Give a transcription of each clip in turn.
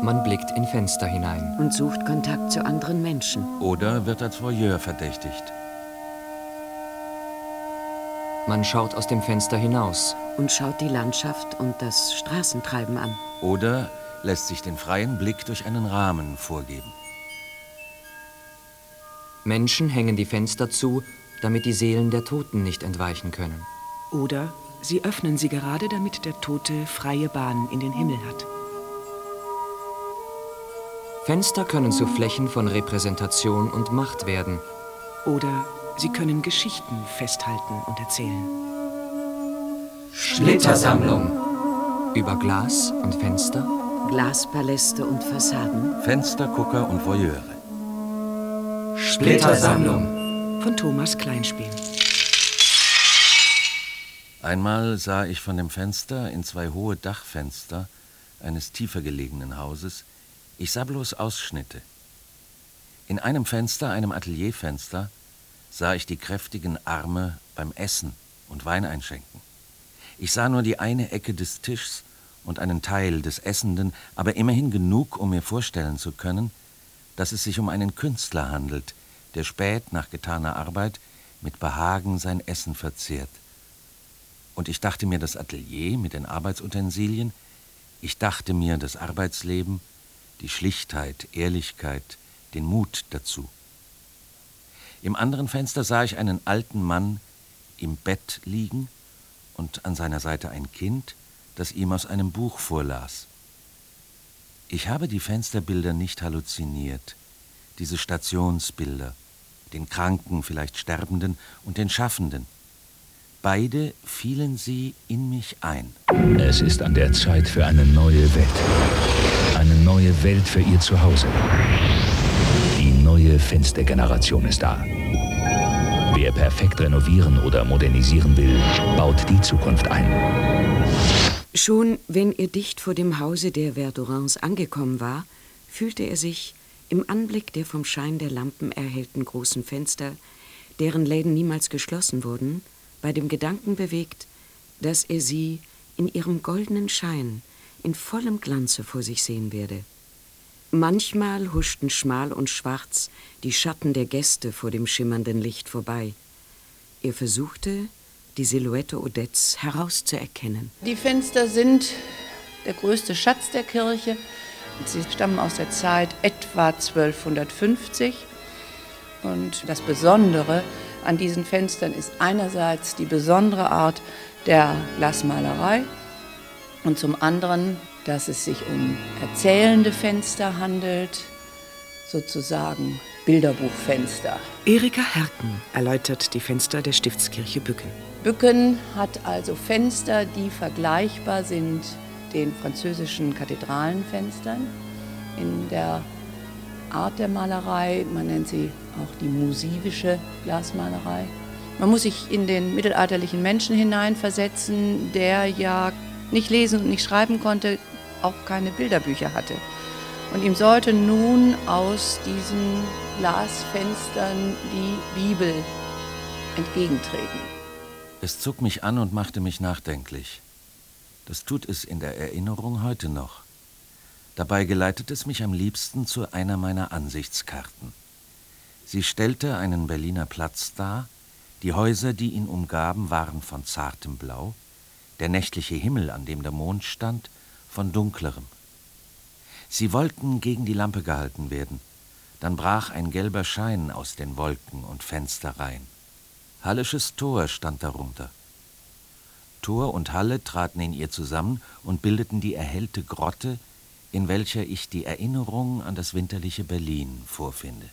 Man blickt in Fenster hinein. Und sucht Kontakt zu anderen Menschen. Oder wird als Voyeur verdächtigt. Man schaut aus dem Fenster hinaus. Und schaut die Landschaft und das Straßentreiben an. Oder lässt sich den freien Blick durch einen Rahmen vorgeben. Menschen hängen die Fenster zu, damit die Seelen der Toten nicht entweichen können. Oder sie öffnen sie gerade, damit der Tote freie Bahn in den Himmel hat. Fenster können zu Flächen von Repräsentation und Macht werden. Oder sie können Geschichten festhalten und erzählen. Splittersammlung. Über Glas und Fenster. Glaspaläste und Fassaden. Fenstergucker und Voyeure. Splittersammlung. Von Thomas Kleinspiel. Einmal sah ich von dem Fenster in 2 hohe Dachfenster eines tiefer gelegenen Hauses. Ich sah bloß Ausschnitte. In einem Fenster, einem Atelierfenster, sah ich die kräftigen Arme beim Essen und Wein einschenken. Ich sah nur die eine Ecke des Tischs und einen Teil des Essenden, aber immerhin genug, um mir vorstellen zu können, dass es sich um einen Künstler handelt, der spät nach getaner Arbeit mit Behagen sein Essen verzehrt. Und ich dachte mir das Atelier mit den Arbeitsutensilien, ich dachte mir das Arbeitsleben, die Schlichtheit, Ehrlichkeit, den Mut dazu. Im anderen Fenster sah ich einen alten Mann im Bett liegen und an seiner Seite ein Kind, das ihm aus einem Buch vorlas. Ich habe die Fensterbilder nicht halluziniert, diese Stationsbilder, den Kranken, vielleicht Sterbenden und den Schaffenden. Beide fielen sie in mich ein. Es ist an der Zeit für eine neue Welt. Eine neue Welt für Ihr Zuhause. Die neue Fenstergeneration ist da. Wer perfekt renovieren oder modernisieren will, baut die Zukunft ein. Schon wenn er dicht vor dem Hause der Verdurins angekommen war, fühlte er sich im Anblick der vom Schein der Lampen erhellten großen Fenster, deren Läden niemals geschlossen wurden, bei dem Gedanken bewegt, dass er sie in ihrem goldenen Schein in vollem Glanze vor sich sehen werde. Manchmal huschten schmal und schwarz die Schatten der Gäste vor dem schimmernden Licht vorbei. Er versuchte, die Silhouette Odettes herauszuerkennen. Die Fenster sind der größte Schatz der Kirche. Sie stammen aus der Zeit etwa 1250. Und das Besondere an diesen Fenstern ist einerseits die besondere Art der Glasmalerei und zum anderen, dass es sich um erzählende Fenster handelt, sozusagen Bilderbuchfenster. Erika Herken erläutert die Fenster der Stiftskirche Bücken. Bücken hat also Fenster, die vergleichbar sind den französischen Kathedralenfenstern in der Art der Malerei. Man nennt sie auch die musivische Glasmalerei. Man muss sich in den mittelalterlichen Menschen hineinversetzen, der ja nicht lesen und nicht schreiben konnte, auch keine Bilderbücher hatte. Und ihm sollte nun aus diesen Glasfenstern die Bibel entgegentreten. Es zog mich an und machte mich nachdenklich. Das tut es in der Erinnerung heute noch. Dabei geleitet es mich am liebsten zu einer meiner Ansichtskarten. Sie stellte einen Berliner Platz dar, die Häuser, die ihn umgaben, waren von zartem Blau, der nächtliche Himmel, an dem der Mond stand, von dunklerem. Sie wollten gegen die Lampe gehalten werden, dann brach ein gelber Schein aus den Wolken und Fensterreihen. Hallisches Tor stand darunter. Tor und Halle traten in ihr zusammen und bildeten die erhellte Grotte, in welcher ich die Erinnerung an das winterliche Berlin vorfinde.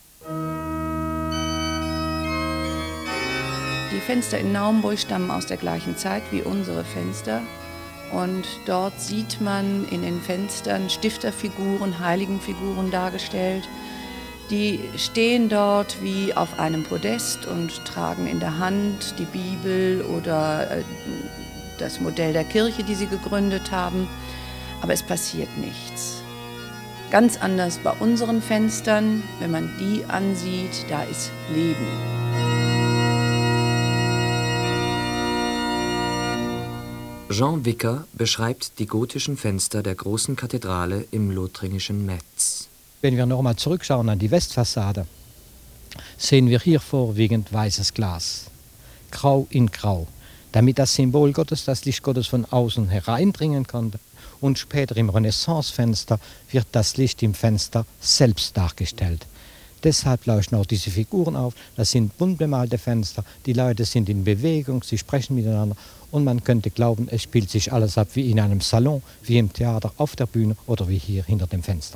Die Fenster in Naumburg stammen aus der gleichen Zeit wie unsere Fenster. Und dort sieht man in den Fenstern Stifterfiguren, Heiligenfiguren dargestellt. Die stehen dort wie auf einem Podest und tragen in der Hand die Bibel oder das Modell der Kirche, die sie gegründet haben. Aber es passiert nichts. Ganz anders bei unseren Fenstern, wenn man die ansieht, da ist Leben. Jean Wicker beschreibt die gotischen Fenster der großen Kathedrale im lothringischen Metz. Wenn wir nochmal zurückschauen an die Westfassade, sehen wir hier vorwiegend weißes Glas, grau in grau, damit das Symbol Gottes, das Licht Gottes von außen hereindringen konnte. Und später im Renaissancefenster wird das Licht im Fenster selbst dargestellt. Deshalb leuchten auch diese Figuren auf. Das sind bunt bemalte Fenster. Die Leute sind in Bewegung, sie sprechen miteinander. Und man könnte glauben, es spielt sich alles ab wie in einem Salon, wie im Theater, auf der Bühne oder wie hier hinter dem Fenster.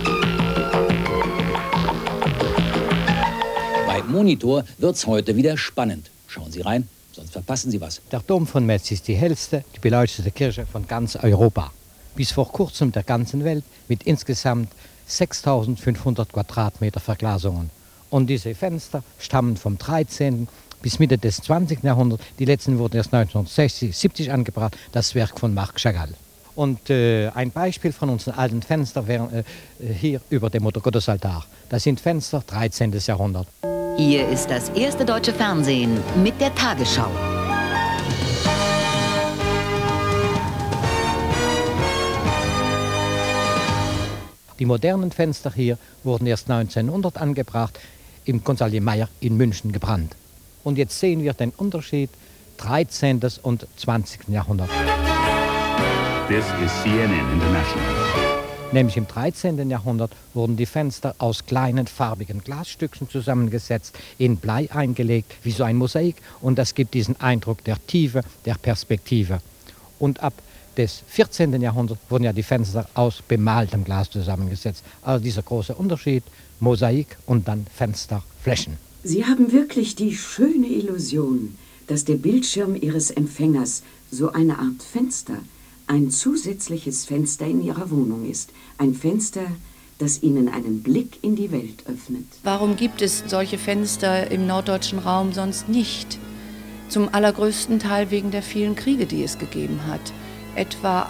Bei Monitor wird's heute wieder spannend. Schauen Sie rein, sonst verpassen Sie was. Der Dom von Metz ist die hellste, die beleuchtete Kirche von ganz Europa. Bis vor kurzem der ganzen Welt mit insgesamt 6.500 Quadratmeter Verglasungen. Und diese Fenster stammen vom 13. bis Mitte des 20. Jahrhunderts. Die letzten wurden erst 1960, 70 angebracht, das Werk von Marc Chagall. Und ein Beispiel von unseren alten Fenstern wäre hier über dem Muttergottesaltar. Das sind Fenster 13. Jahrhundert. Hier ist das erste deutsche Fernsehen mit der Tagesschau. Die modernen Fenster hier wurden erst 1900 angebracht, im Gonsalve Meyer in München gebrannt. Und jetzt sehen wir den Unterschied 13. und 20. Jahrhundert. This is CNN International. Nämlich im 13. Jahrhundert wurden die Fenster aus kleinen farbigen Glasstückchen zusammengesetzt, in Blei eingelegt, wie so ein Mosaik. Und das gibt diesen Eindruck der Tiefe, der Perspektive. Und ab des 14. Jahrhunderts wurden ja die Fenster aus bemaltem Glas zusammengesetzt. Also dieser große Unterschied, Mosaik und dann Fensterflächen. Sie haben wirklich die schöne Illusion, dass der Bildschirm Ihres Empfängers so eine Art Fenster, ein zusätzliches Fenster in Ihrer Wohnung ist. Ein Fenster, das Ihnen einen Blick in die Welt öffnet. Warum gibt es solche Fenster im norddeutschen Raum sonst nicht? Zum allergrößten Teil wegen der vielen Kriege, die es gegeben hat. Etwa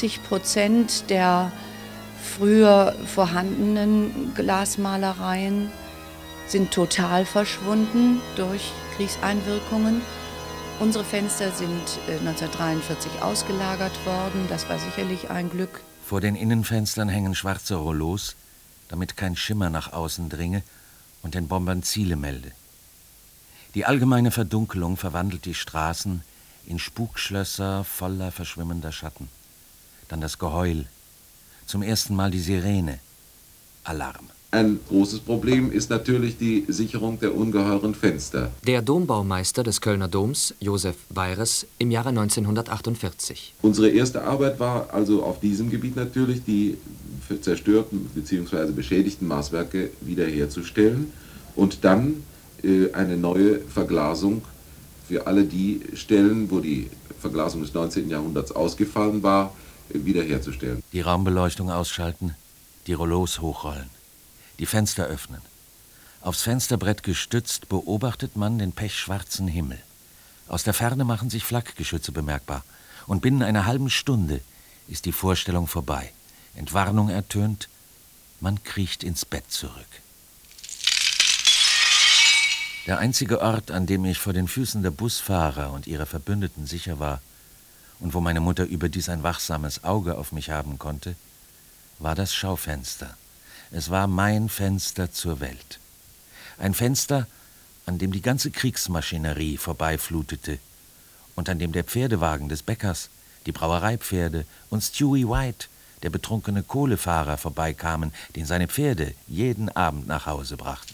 80% der früher vorhandenen Glasmalereien sind total verschwunden durch Kriegseinwirkungen. Unsere Fenster sind 1943 ausgelagert worden. Das war sicherlich ein Glück. Vor den Innenfenstern hängen schwarze Rollos, damit kein Schimmer nach außen dringe und den Bombern Ziele melde. Die allgemeine Verdunkelung verwandelt die Straßen in Spukschlösser voller verschwimmender Schatten. Dann das Geheul. Zum ersten Mal die Sirene. Alarm. Ein großes Problem ist natürlich die Sicherung der ungeheuren Fenster. Der Dombaumeister des Kölner Doms, Josef Weyres, im Jahre 1948. Unsere erste Arbeit war also auf diesem Gebiet natürlich, die zerstörten bzw. beschädigten Maßwerke wiederherzustellen und dann eine neue Verglasung für alle die Stellen, wo die Verglasung des 19. Jahrhunderts ausgefallen war, wiederherzustellen. Die Raumbeleuchtung ausschalten, die Rollos hochrollen, die Fenster öffnen. Aufs Fensterbrett gestützt beobachtet man den pechschwarzen Himmel. Aus der Ferne machen sich Flakgeschütze bemerkbar. Und binnen einer halben Stunde ist die Vorstellung vorbei. Entwarnung ertönt, man kriecht ins Bett zurück. Der einzige Ort, an dem ich vor den Füßen der Busfahrer und ihrer Verbündeten sicher war und wo meine Mutter überdies ein wachsames Auge auf mich haben konnte, war das Schaufenster. Es war mein Fenster zur Welt. Ein Fenster, an dem die ganze Kriegsmaschinerie vorbeiflutete und an dem der Pferdewagen des Bäckers, die Brauereipferde und Stewie White, der betrunkene Kohlefahrer, vorbeikamen, den seine Pferde jeden Abend nach Hause brachten.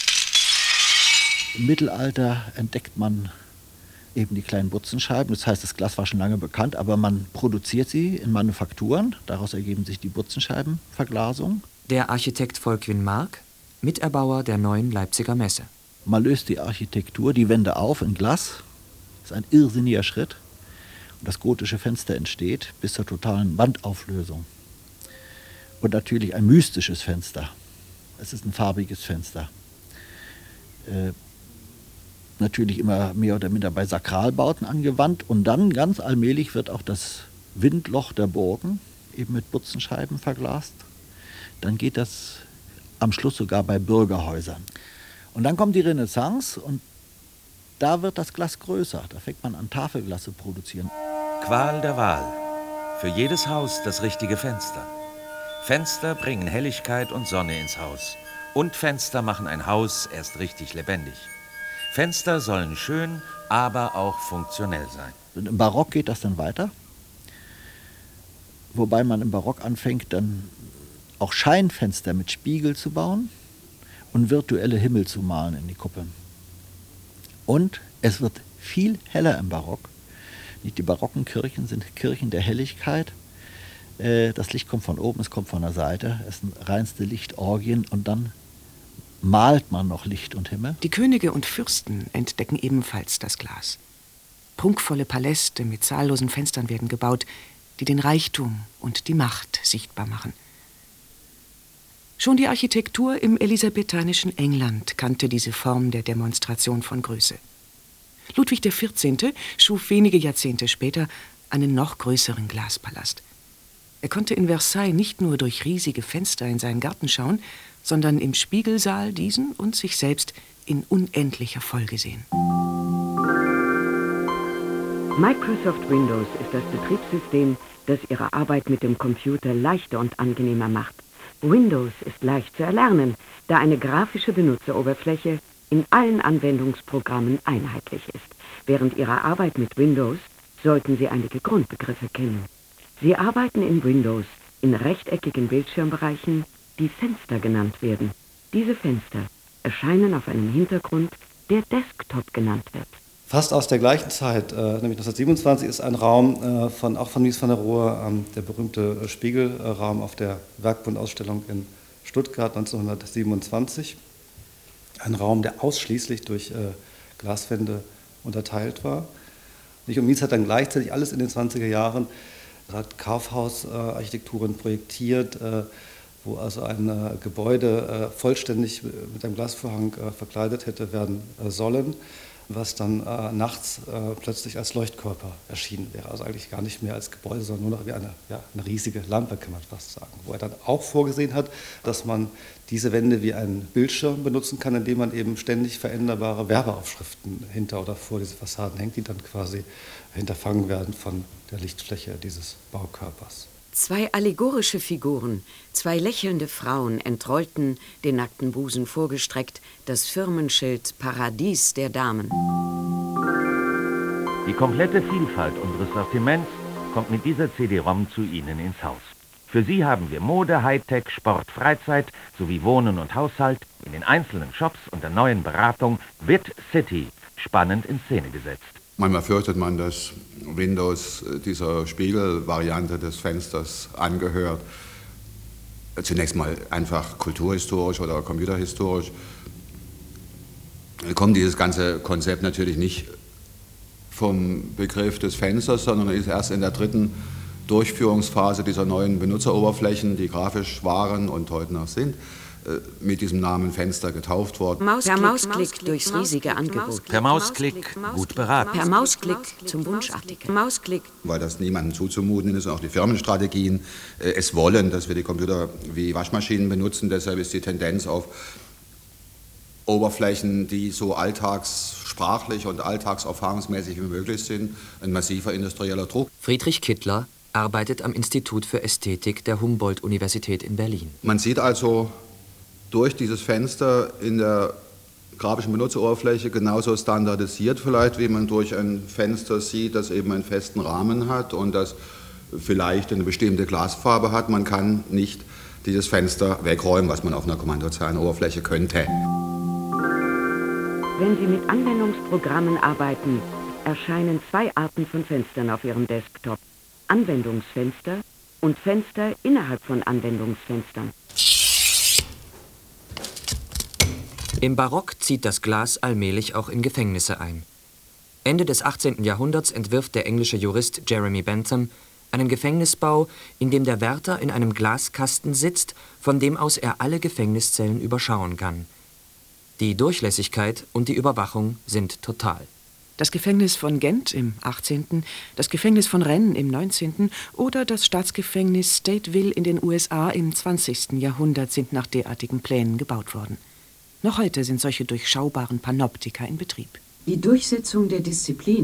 Im Mittelalter entdeckt man eben die kleinen Butzenscheiben. Das heißt, das Glas war schon lange bekannt, aber man produziert sie in Manufakturen. Daraus ergeben sich die Butzenscheibenverglasung. Der Architekt Volkwin Mark, Miterbauer der neuen Leipziger Messe. Man löst die Architektur, die Wände auf in Glas. Das ist ein irrsinniger Schritt. Und das gotische Fenster entsteht bis zur totalen Wandauflösung. Und natürlich ein mystisches Fenster. Es ist ein farbiges Fenster. Natürlich immer mehr oder minder bei Sakralbauten angewandt. Und dann ganz allmählich wird auch das Windloch der Burgen eben mit Butzenscheiben verglast. Dann geht das am Schluss sogar bei Bürgerhäusern. Und dann kommt die Renaissance und da wird das Glas größer. Da fängt man an, Tafelglas zu produzieren. Qual der Wahl. Für jedes Haus das richtige Fenster. Fenster bringen Helligkeit und Sonne ins Haus. Und Fenster machen ein Haus erst richtig lebendig. Fenster sollen schön, aber auch funktionell sein. Und im Barock geht das dann weiter. Wobei man im Barock anfängt, dann auch Scheinfenster mit Spiegel zu bauen und virtuelle Himmel zu malen in die Kuppeln. Und es wird viel heller im Barock. Die barocken Kirchen sind Kirchen der Helligkeit. Das Licht kommt von oben, es kommt von der Seite. Es sind reinste Lichtorgien und dann malt man noch Licht und Himmel. Die Könige und Fürsten entdecken ebenfalls das Glas. Prunkvolle Paläste mit zahllosen Fenstern werden gebaut, die den Reichtum und die Macht sichtbar machen. Schon die Architektur im elisabethanischen England kannte diese Form der Demonstration von Größe. Ludwig XIV. Schuf wenige Jahrzehnte später einen noch größeren Glaspalast. Er konnte in Versailles nicht nur durch riesige Fenster in seinen Garten schauen, sondern im Spiegelsaal diesen und sich selbst in unendlicher Folge sehen. Microsoft Windows ist das Betriebssystem, das Ihre Arbeit mit dem Computer leichter und angenehmer macht. Windows ist leicht zu erlernen, da eine grafische Benutzeroberfläche in allen Anwendungsprogrammen einheitlich ist. Während Ihrer Arbeit mit Windows sollten Sie einige Grundbegriffe kennen. Sie arbeiten in Windows in rechteckigen Bildschirmbereichen, die Fenster genannt werden. Diese Fenster erscheinen auf einem Hintergrund, der Desktop genannt wird. Fast aus der gleichen Zeit, nämlich 1927, ist ein Raum auch von Mies van der Rohe, der berühmte Spiegelraum auf der Werkbundausstellung in Stuttgart 1927. Ein Raum, der ausschließlich durch Glaswände unterteilt war. Und Mies hat dann gleichzeitig alles in den 20er Jahren, hat Kaufhausarchitekturen projektiert, wo also ein Gebäude vollständig mit einem Glasvorhang verkleidet hätte werden sollen, was dann nachts plötzlich als Leuchtkörper erschienen wäre. Also eigentlich gar nicht mehr als Gebäude, sondern nur noch wie eine riesige Lampe, kann man fast sagen. Wo er dann auch vorgesehen hat, dass man diese Wände wie einen Bildschirm benutzen kann, indem man eben ständig veränderbare Werbeaufschriften hinter oder vor diese Fassaden hängt, die dann quasi hinterfangen werden von der Lichtfläche dieses Baukörpers. Zwei allegorische Figuren, zwei lächelnde Frauen entrollten, den nackten Busen vorgestreckt, das Firmenschild Paradies der Damen. Die komplette Vielfalt unseres Sortiments kommt mit dieser CD-ROM zu Ihnen ins Haus. Für Sie haben wir Mode, Hightech, Sport, Freizeit sowie Wohnen und Haushalt in den einzelnen Shops und der neuen Beratung Wit City spannend in Szene gesetzt. Manchmal fürchtet man, dass Windows dieser Spiegelvariante des Fensters angehört. Zunächst mal einfach kulturhistorisch oder computerhistorisch. Kommt dieses ganze Konzept natürlich nicht vom Begriff des Fensters, sondern ist erst in der dritten Durchführungsphase dieser neuen Benutzeroberflächen, die grafisch waren und heute noch sind, mit diesem Namen Fenster getauft worden. Per Mausklick durchs riesige Angebot. Per Mausklick gut beraten. Per Mausklick zum Wunschartikel. Mausklick. Weil das niemandem zuzumuten ist und auch die Firmenstrategien es wollen, dass wir die Computer wie Waschmaschinen benutzen. Deshalb ist die Tendenz auf Oberflächen, die so alltagssprachlich und alltagserfahrungsmäßig wie möglich sind, ein massiver industrieller Druck. Friedrich Kittler arbeitet am Institut für Ästhetik der Humboldt-Universität in Berlin. Man sieht also durch dieses Fenster in der grafischen Benutzeroberfläche genauso standardisiert vielleicht, wie man durch ein Fenster sieht, das eben einen festen Rahmen hat und das vielleicht eine bestimmte Glasfarbe hat. Man kann nicht dieses Fenster wegräumen, was man auf einer Kommandozeilenoberfläche könnte. Wenn Sie mit Anwendungsprogrammen arbeiten, erscheinen zwei Arten von Fenstern auf Ihrem Desktop. Anwendungsfenster und Fenster innerhalb von Anwendungsfenstern. Im Barock zieht das Glas allmählich auch in Gefängnisse ein. Ende des 18. Jahrhunderts entwirft der englische Jurist Jeremy Bentham einen Gefängnisbau, in dem der Wärter in einem Glaskasten sitzt, von dem aus er alle Gefängniszellen überschauen kann. Die Durchlässigkeit und die Überwachung sind total. Das Gefängnis von Gent im 18., das Gefängnis von Rennes im 19. oder das Staatsgefängnis Stateville in den USA im 20. Jahrhundert sind nach derartigen Plänen gebaut worden. Noch heute sind solche durchschaubaren Panoptika in Betrieb. Die Durchsetzung der Disziplin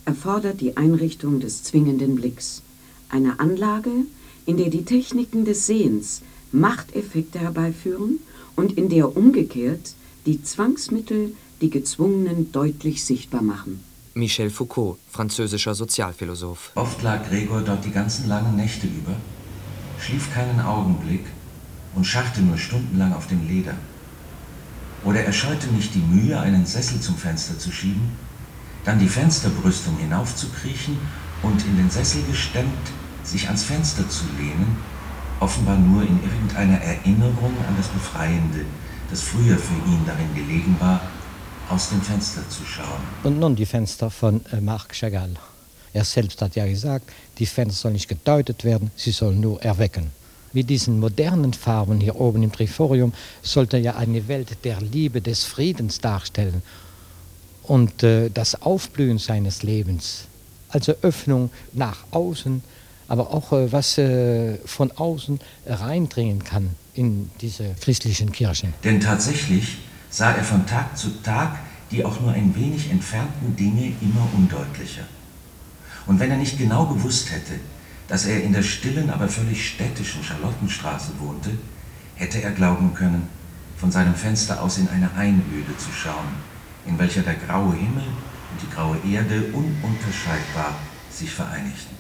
erfordert die Einrichtung des zwingenden Blicks. Eine Anlage, in der die Techniken des Sehens Machteffekte herbeiführen und in der umgekehrt die Zwangsmittel die Gezwungenen deutlich sichtbar machen. Michel Foucault, französischer Sozialphilosoph. Oft lag Gregor dort die ganzen langen Nächte über, schlief keinen Augenblick und scharrte nur stundenlang auf dem Leder. Oder er scheute nicht die Mühe, einen Sessel zum Fenster zu schieben, dann die Fensterbrüstung hinaufzukriechen und in den Sessel gestemmt sich ans Fenster zu lehnen, offenbar nur in irgendeiner Erinnerung an das Befreiende, das früher für ihn darin gelegen war, aus dem Fenster zu schauen. Und nun die Fenster von Marc Chagall. Er selbst hat ja gesagt, die Fenster sollen nicht gedeutet werden, sie sollen nur erwecken. Mit diesen modernen Farben hier oben im Triforium sollte ja eine Welt der Liebe, des Friedens darstellen und das Aufblühen seines Lebens. Also Öffnung nach außen, aber auch was von außen reindringen kann in diese christlichen Kirchen. Denn tatsächlich sah er von Tag zu Tag die auch nur ein wenig entfernten Dinge immer undeutlicher. Und wenn er nicht genau gewusst hätte, dass er in der stillen, aber völlig städtischen Charlottenstraße wohnte, hätte er glauben können, von seinem Fenster aus in eine Einöde zu schauen, in welcher der graue Himmel und die graue Erde ununterscheidbar sich vereinigten.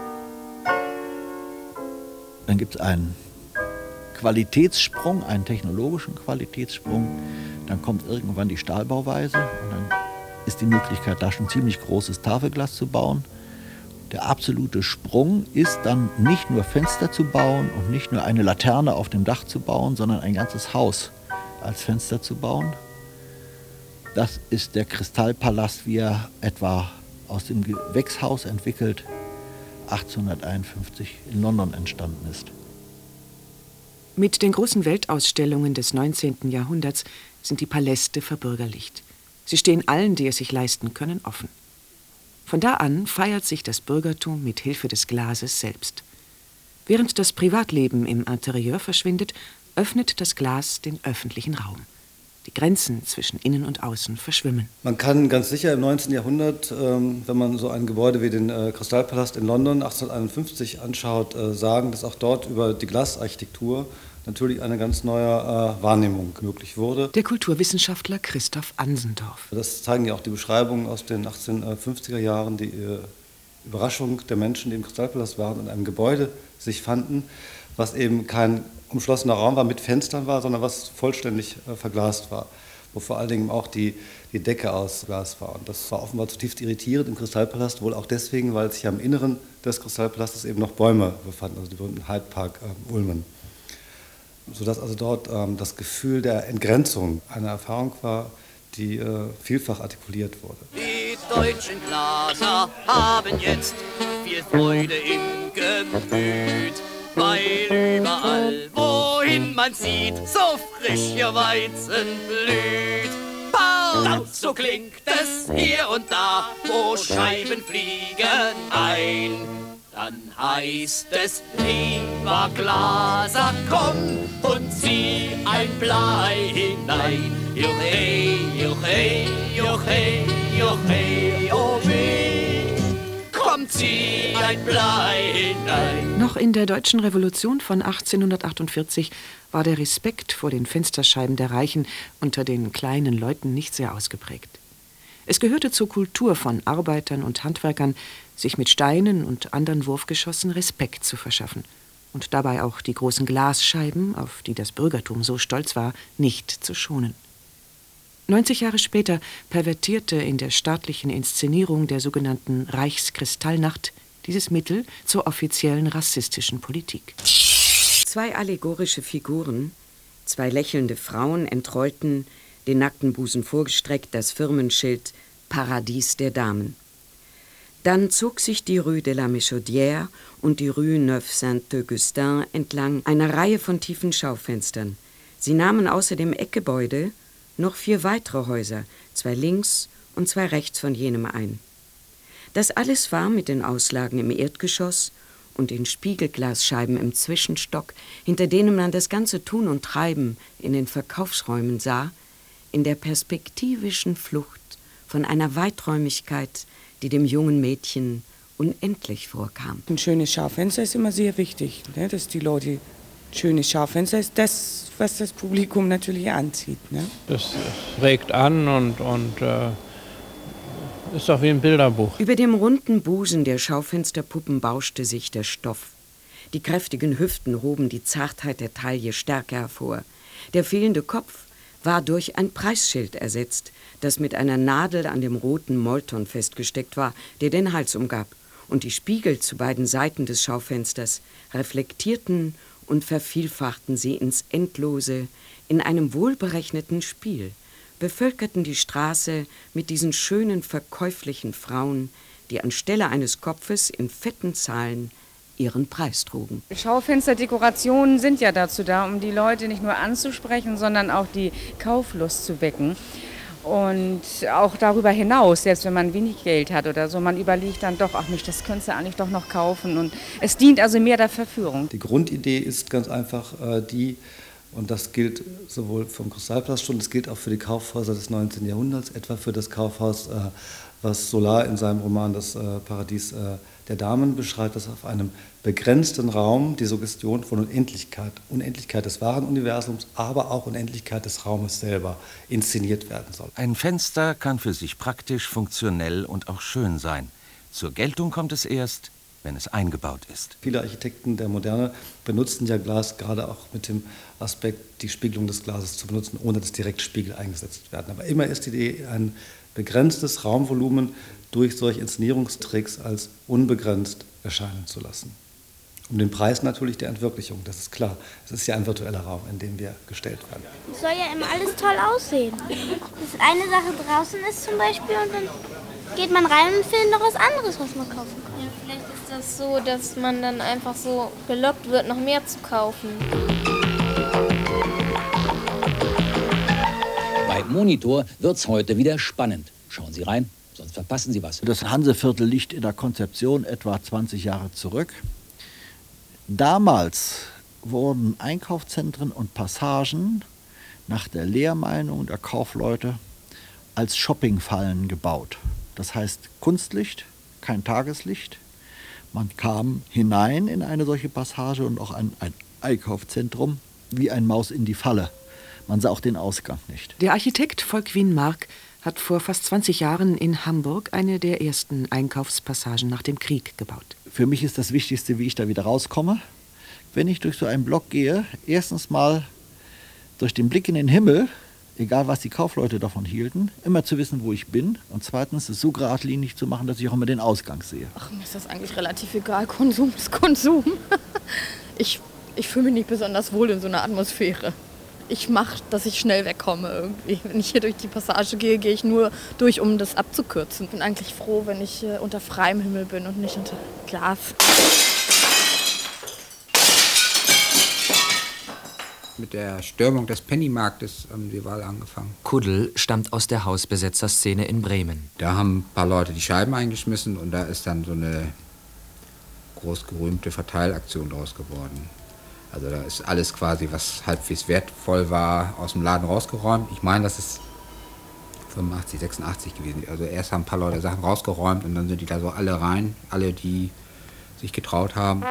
Dann gibt es einen Qualitätssprung, einen technologischen Qualitätssprung. Dann kommt irgendwann die Stahlbauweise und dann ist die Möglichkeit, da schon ziemlich großes Tafelglas zu bauen. Der absolute Sprung ist dann nicht nur Fenster zu bauen und nicht nur eine Laterne auf dem Dach zu bauen, sondern ein ganzes Haus als Fenster zu bauen. Das ist der Kristallpalast, wie er etwa aus dem Gewächshaus entwickelt 1851 in London entstanden ist. Mit den großen Weltausstellungen des 19. Jahrhunderts sind die Paläste verbürgerlicht. Sie stehen allen, die es sich leisten können, offen. Von da an feiert sich das Bürgertum mit Hilfe des Glases selbst. Während das Privatleben im Interieur verschwindet, öffnet das Glas den öffentlichen Raum. Die Grenzen zwischen Innen und Außen verschwimmen. Man kann ganz sicher im 19. Jahrhundert, wenn man so ein Gebäude wie den Kristallpalast in London 1851 anschaut, sagen, dass auch dort über die Glasarchitektur natürlich eine ganz neue Wahrnehmung möglich wurde. Der Kulturwissenschaftler Christoph Ansendorf. Das zeigen ja auch die Beschreibungen aus den 1850er Jahren, die Überraschung der Menschen, die im Kristallpalast waren und in einem Gebäude sich fanden, was eben kein umschlossener Raum war, mit Fenstern war, sondern was vollständig verglast war, wo vor allen Dingen auch die Decke aus Glas war. Und das war offenbar zutiefst irritierend im Kristallpalast, wohl auch deswegen, weil sich am Inneren des Kristallpalastes eben noch Bäume befanden, also die berühmten Hyde Park Ulmen. Sodass also dort das Gefühl der Entgrenzung eine Erfahrung war, die vielfach artikuliert wurde. Die deutschen Glaser haben jetzt viel Freude im Gemüt, weil überall, wohin man sieht, so frisch ihr Weizen blüht. Laut so klingt es hier und da, wo Scheiben fliegen ein. Dann heißt es, lieber Glaser, komm und zieh ein Blei hinein. Juchei, juchei, juchei, juchei, oh weh. Komm, zieh ein Blei hinein. Noch in der Deutschen Revolution von 1848 war der Respekt vor den Fensterscheiben der Reichen unter den kleinen Leuten nicht sehr ausgeprägt. Es gehörte zur Kultur von Arbeitern und Handwerkern, sich mit Steinen und anderen Wurfgeschossen Respekt zu verschaffen und dabei auch die großen Glasscheiben, auf die das Bürgertum so stolz war, nicht zu schonen. 90 Jahre später pervertierte in der staatlichen Inszenierung der sogenannten Reichskristallnacht dieses Mittel zur offiziellen rassistischen Politik. 2 allegorische Figuren, 2 lächelnde Frauen entrollten, den nackten Busen vorgestreckt, das Firmenschild Paradies der Damen. Dann zog sich die Rue de la Michaudière und die Rue Neuf-Saint-Augustin entlang einer Reihe von tiefen Schaufenstern. Sie nahmen außer dem Eckgebäude noch 4 weitere Häuser, 2 links und 2 rechts von jenem ein. Das alles war mit den Auslagen im Erdgeschoss und den Spiegelglasscheiben im Zwischenstock, hinter denen man das ganze Tun und Treiben in den Verkaufsräumen sah, in der perspektivischen Flucht von einer Weiträumigkeit, die dem jungen Mädchen unendlich vorkam. Ein schönes Schaufenster ist immer sehr wichtig, ne? Dass die Leute, schönes Schaufenster ist das, was das Publikum natürlich anzieht. Ne? Das regt an und ist doch wie ein Bilderbuch. Über dem runden Busen der Schaufensterpuppen bauschte sich der Stoff. Die kräftigen Hüften hoben die Zartheit der Taille stärker hervor. Der fehlende Kopf war durch ein Preisschild ersetzt, das mit einer Nadel an dem roten Molton festgesteckt war, der den Hals umgab. Und die Spiegel zu beiden Seiten des Schaufensters reflektierten und vervielfachten sie ins Endlose in einem wohlberechneten Spiel, bevölkerten die Straße mit diesen schönen, verkäuflichen Frauen, die anstelle eines Kopfes in fetten Zahlen ihren Preis trugen. Schaufensterdekorationen sind ja dazu da, um die Leute nicht nur anzusprechen, sondern auch die Kauflust zu wecken. Und auch darüber hinaus, selbst wenn man wenig Geld hat oder so, man überlegt dann doch, ach Mensch, das könntest du eigentlich doch noch kaufen. Und es dient also mehr der Verführung. Die Grundidee ist ganz einfach und das gilt sowohl vom Kristallpalast schon, das gilt auch für die Kaufhäuser des 19. Jahrhunderts, etwa für das Kaufhaus, was Solar in seinem Roman Das Paradies der Damen beschreibt, dass auf einem begrenzten Raum die Suggestion von Unendlichkeit, Unendlichkeit des wahren Universums, aber auch Unendlichkeit des Raumes selber inszeniert werden soll. Ein Fenster kann für sich praktisch, funktionell und auch schön sein. Zur Geltung kommt es erst, wenn es eingebaut ist. Viele Architekten der Moderne benutzen ja Glas gerade auch mit dem Aspekt, die Spiegelung des Glases zu benutzen, ohne dass direkt Spiegel eingesetzt werden. Aber immer ist die Idee, ein begrenztes Raumvolumen durch solche Inszenierungstricks als unbegrenzt erscheinen zu lassen. Um den Preis natürlich der Entwirklichung, das ist klar. Es ist ja ein virtueller Raum, in dem wir gestellt werden. Es soll ja immer alles toll aussehen. Dass eine Sache draußen ist zum Beispiel und dann geht man rein und findet noch was anderes, was man kaufen kann. Ja, vielleicht ist das so, dass man dann einfach so gelockt wird, noch mehr zu kaufen. Bei Monitor wird's heute wieder spannend. Schauen Sie rein, sonst verpassen Sie was. Das Hanseviertel liegt in der Konzeption etwa 20 Jahre zurück. Damals wurden Einkaufszentren und Passagen nach der Lehrmeinung der Kaufleute als Shoppingfallen gebaut. Das heißt Kunstlicht, kein Tageslicht. Man kam hinein in eine solche Passage und auch ein Einkaufszentrum wie ein Maus in die Falle. Man sah auch den Ausgang nicht. Der Architekt Volkwin Mark hat vor fast 20 Jahren in Hamburg eine der ersten Einkaufspassagen nach dem Krieg gebaut. Für mich ist das Wichtigste, wie ich da wieder rauskomme. Wenn ich durch so einen Block gehe, erstens mal durch den Blick in den Himmel, egal was die Kaufleute davon hielten, immer zu wissen, wo ich bin. Und zweitens es so geradlinig zu machen, dass ich auch immer den Ausgang sehe. Ach, mir ist das eigentlich relativ egal. Konsum ist Konsum. Ich fühle mich nicht besonders wohl in so einer Atmosphäre. Ich mache, dass ich schnell wegkomme irgendwie. Wenn ich hier durch die Passage gehe, gehe ich nur durch, um das abzukürzen. Ich bin eigentlich froh, wenn ich unter freiem Himmel bin und nicht unter Glas. Mit der Stürmung des Pennymarktes haben die Wahl angefangen. Kuddel stammt aus der Hausbesetzerszene in Bremen. Da haben ein paar Leute die Scheiben eingeschmissen und da ist dann so eine großgerühmte Verteilaktion draus geworden. Also da ist alles quasi, was halbwegs wertvoll war, aus dem Laden rausgeräumt. Ich meine, das ist 85, 86 gewesen. Also erst haben ein paar Leute Sachen rausgeräumt und dann sind die da so alle rein. Alle, die sich getraut haben.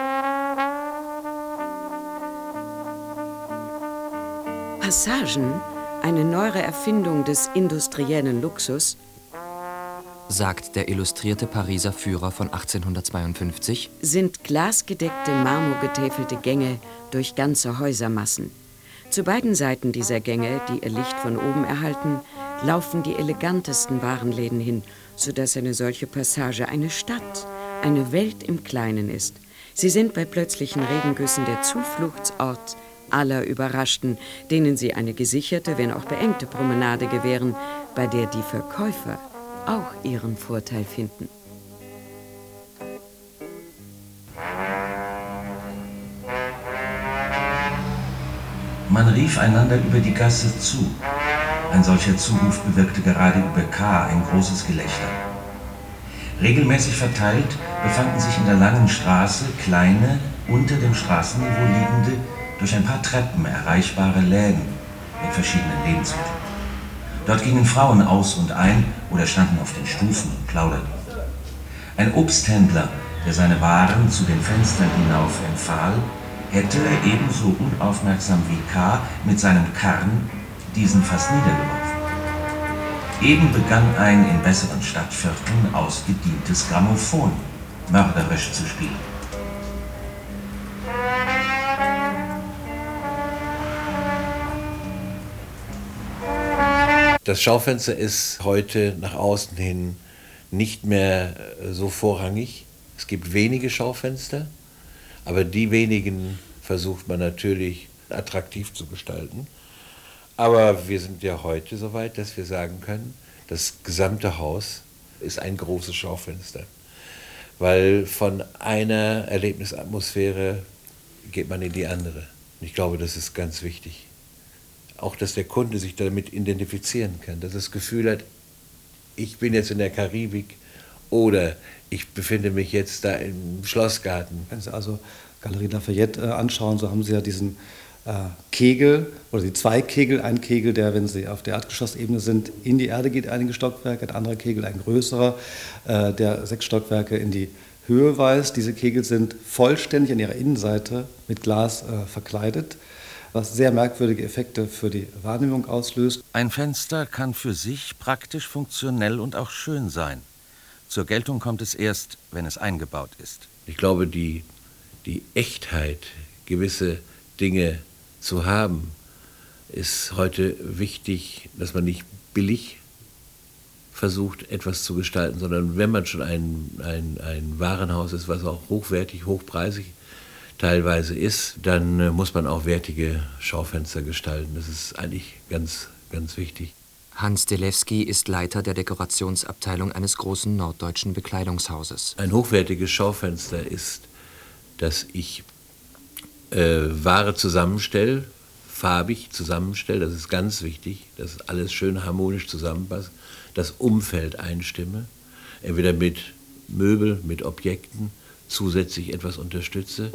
Passagen, eine neuere Erfindung des industriellen Luxus, sagt der illustrierte Pariser Führer von 1852, sind glasgedeckte, marmorgetäfelte Gänge durch ganze Häusermassen. Zu beiden Seiten dieser Gänge, die ihr Licht von oben erhalten, laufen die elegantesten Warenläden hin, sodass eine solche Passage eine Stadt, eine Welt im Kleinen ist. Sie sind bei plötzlichen Regengüssen der Zufluchtsort aller Überraschten, denen sie eine gesicherte, wenn auch beengte Promenade gewähren, bei der die Verkäufer auch ihren Vorteil finden. Man rief einander über die Gasse zu. Ein solcher Zuruf bewirkte gerade über K. ein großes Gelächter. Regelmäßig verteilt befanden sich in der langen Straße kleine, unter dem Straßenniveau liegende, durch ein paar Treppen erreichbare Läden mit verschiedenen Lebensmitteln. Dort gingen Frauen aus und ein oder standen auf den Stufen und plauderten. Ein Obsthändler, der seine Waren zu den Fenstern hinauf empfahl, hätte ebenso unaufmerksam wie K. mit seinem Karren diesen fast niedergeworfen. Eben begann ein in besseren Stadtvierteln ausgedientes Grammophon mörderisch zu spielen. Das Schaufenster ist heute nach außen hin nicht mehr so vorrangig. Es gibt wenige Schaufenster, aber die wenigen versucht man natürlich attraktiv zu gestalten. Aber wir sind ja heute so weit, dass wir sagen können, das gesamte Haus ist ein großes Schaufenster. Weil von einer Erlebnisatmosphäre geht man in die andere. Und ich glaube, das ist ganz wichtig. Auch, dass der Kunde sich damit identifizieren kann, dass er das Gefühl hat, ich bin jetzt in der Karibik oder ich befinde mich jetzt da im Schlossgarten. Wenn Sie also Galerie Lafayette anschauen, so haben Sie ja diesen Kegel oder die zwei Kegel. Ein Kegel, der, wenn Sie auf der Erdgeschossebene sind, in die Erde geht, einige Stockwerke. Ein anderer Kegel, ein größerer, der 6 Stockwerke in die Höhe weist. Diese Kegel sind vollständig an ihrer Innenseite mit Glas verkleidet, was sehr merkwürdige Effekte für die Wahrnehmung auslöst. Ein Fenster kann für sich praktisch funktionell und auch schön sein. Zur Geltung kommt es erst, wenn es eingebaut ist. Ich glaube, die Echtheit, gewisse Dinge zu haben, ist heute wichtig, dass man nicht billig versucht, etwas zu gestalten, sondern wenn man schon ein Warenhaus ist, was auch hochwertig, hochpreisig teilweise ist, dann muss man auch wertige Schaufenster gestalten. Das ist eigentlich ganz, ganz wichtig. Hans Delewski ist Leiter der Dekorationsabteilung eines großen norddeutschen Bekleidungshauses. Ein hochwertiges Schaufenster ist, dass ich Ware zusammenstelle, farbig zusammenstelle, das ist ganz wichtig, dass alles schön harmonisch zusammenpasst, das Umfeld einstimme, entweder mit Möbel, mit Objekten, zusätzlich etwas unterstütze.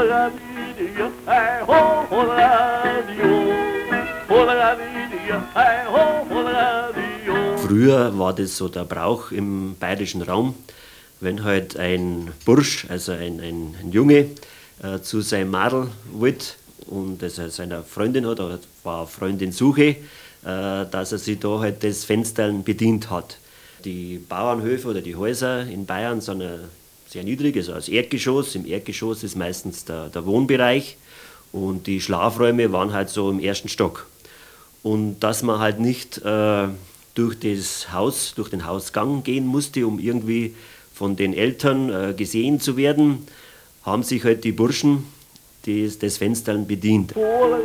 Früher war das so der Brauch im bayerischen Raum, wenn halt ein Bursch, also ein Junge, zu seinem Madel wollte und dass er seiner Freundin hat, oder war Freundinsuche, dass er sich da halt das Fenster bedient hat. Die Bauernhöfe oder die Häuser in Bayern sind sehr niedrig, also als Erdgeschoss. Im Erdgeschoss ist meistens der Wohnbereich und die Schlafräume waren halt so im 1. Stock. Und dass man halt nicht durch das Haus, durch den Hausgang gehen musste, um irgendwie von den Eltern gesehen zu werden, haben sich halt die Burschen des Fenstern bedient.